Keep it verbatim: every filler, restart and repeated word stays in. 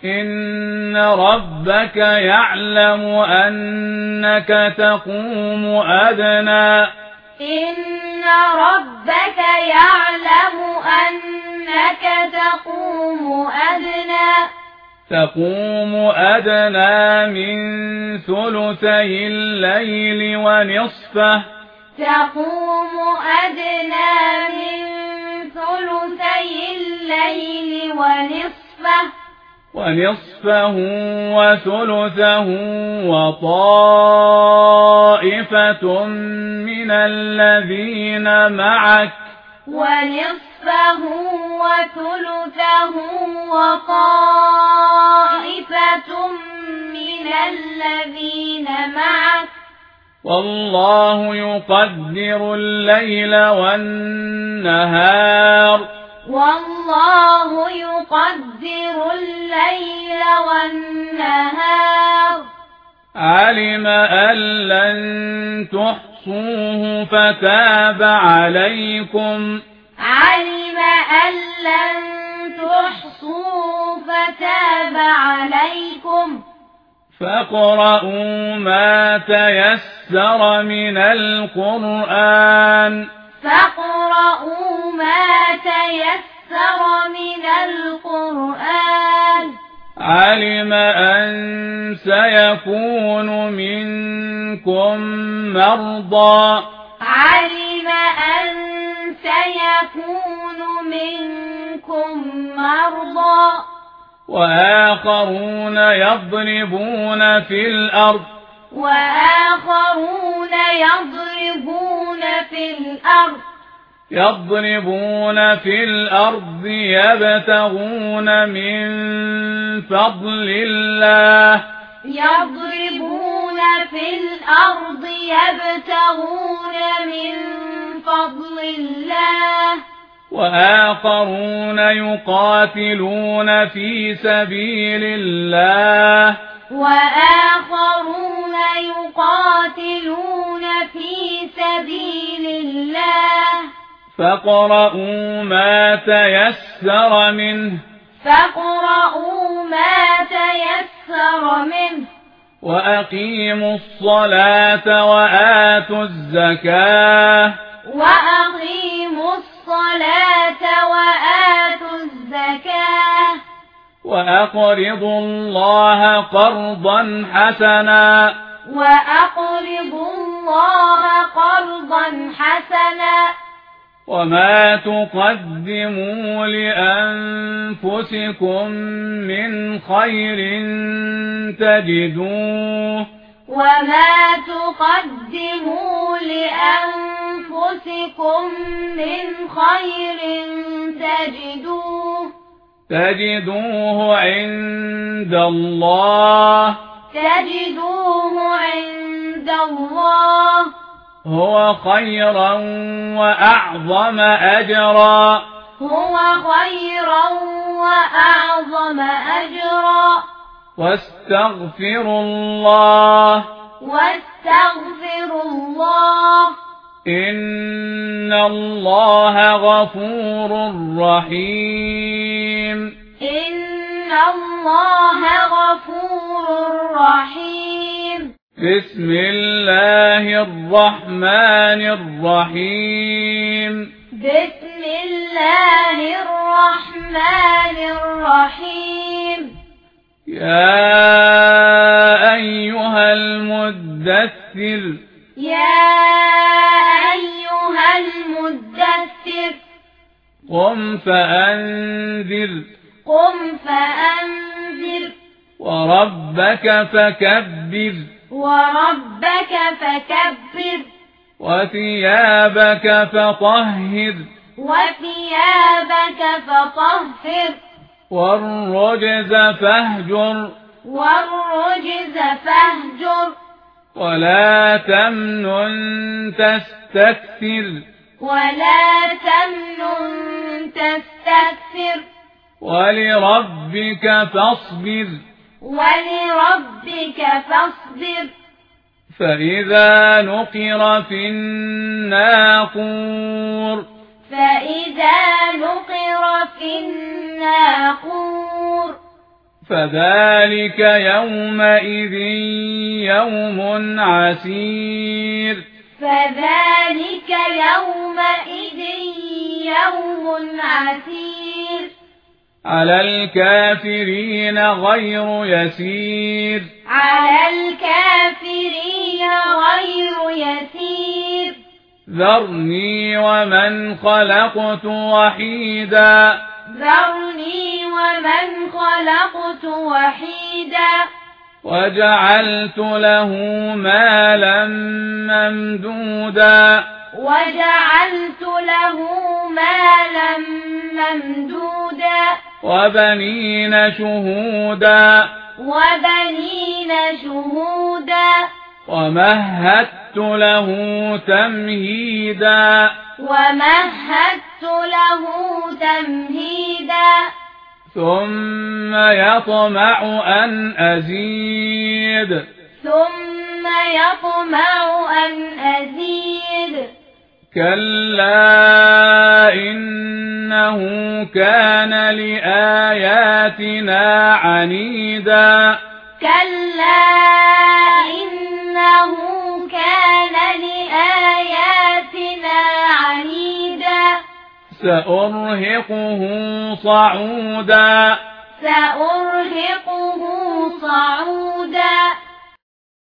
إن ربك يعلم أنك تقوم أدنى إن ربك يعلم أنك تقوم أدنى تقوم أدنى من ثلثي الليل ونصفه تقوم أدنى من ثلثي الليل ونصفه ونصفه وثلثه وطائفة من الذين معك ونصفه وثلثه وطائفة من الذين معك والله يقدر الليل والنهار والله يقدر الليل والنهار علم أن لن تحصوه فتاب عليكم علم أن لن تحصوه فتاب عليكم فاقرؤوا ما تيسر من القرآن فاقرؤوا ما تيسر من القرآن علم أن سيكون منكم مرضى علم أن سيكون منكم مرضى وآخرون يضربون في الأرض وآخرون يضربون في الأرض يضربون في الأرض يبتغون من فضل الله يضربون في الأرض يبتغون من فضل الله وآخرون يقاتلون في سبيل الله وآخرون يقاتلون في سبيل الله فاقرؤوا ما تيسر منه فاقرؤوا ما تيسر منه وأقيموا الصلاة وآتوا الزكاة وأقيموا الصلاة وآتوا الزكاة وأقرضوا الله قرضا حسنا وأقرضوا الله قرضا حسنا وما تقدموا لأنفسكم من خير تجدوه وما تقدموا لأنفسكم من خير تجدوه تجدوه عند الله تجدوه عند الله هو خيرا وأعظم أجرا هو خيرا وأعظم أجرا واستغفروا الله واستغفروا الله إن الله غفور رحيم إن الله غفور رحيم بسم الله الرحمن الرحيم بسم الله الرحمن الرحيم يا أيها المدثر يا أيها المدثر قم فأنذر قم فأنذر وربك فكبر وربك فكبر وثيابك فطهر وثيابك فطهر والرجز فاهجر والرجز فاهجر ولا تمنن تستكثر ولا تمنن تستكثر ولربك فاصبر ولربك فاصبر فإذا نقر في الناقور فإذا نقر في الناقور فذلك يومئذ يوم عسير فذلك يومئذ يوم عسير على الكافرين غير يسير على الكافرين غير يسير ذرني ومن خلقت وحيدا ذرني ومن خلقت وحيدا وجعلت له مالا ممدودا وجعلت له مالا ممدودا وبنين شهودا وبنين شهودا ومهدت له تمهيدا ومهدت له تمهيدا ثم يطمع أن أزيد ثم يطمع أن أزيد كلا إنه كان لآياتنا عنيدا كلا إنه كان لآياتنا عنيدا سأرهقه صعودا سأرهقه صعودا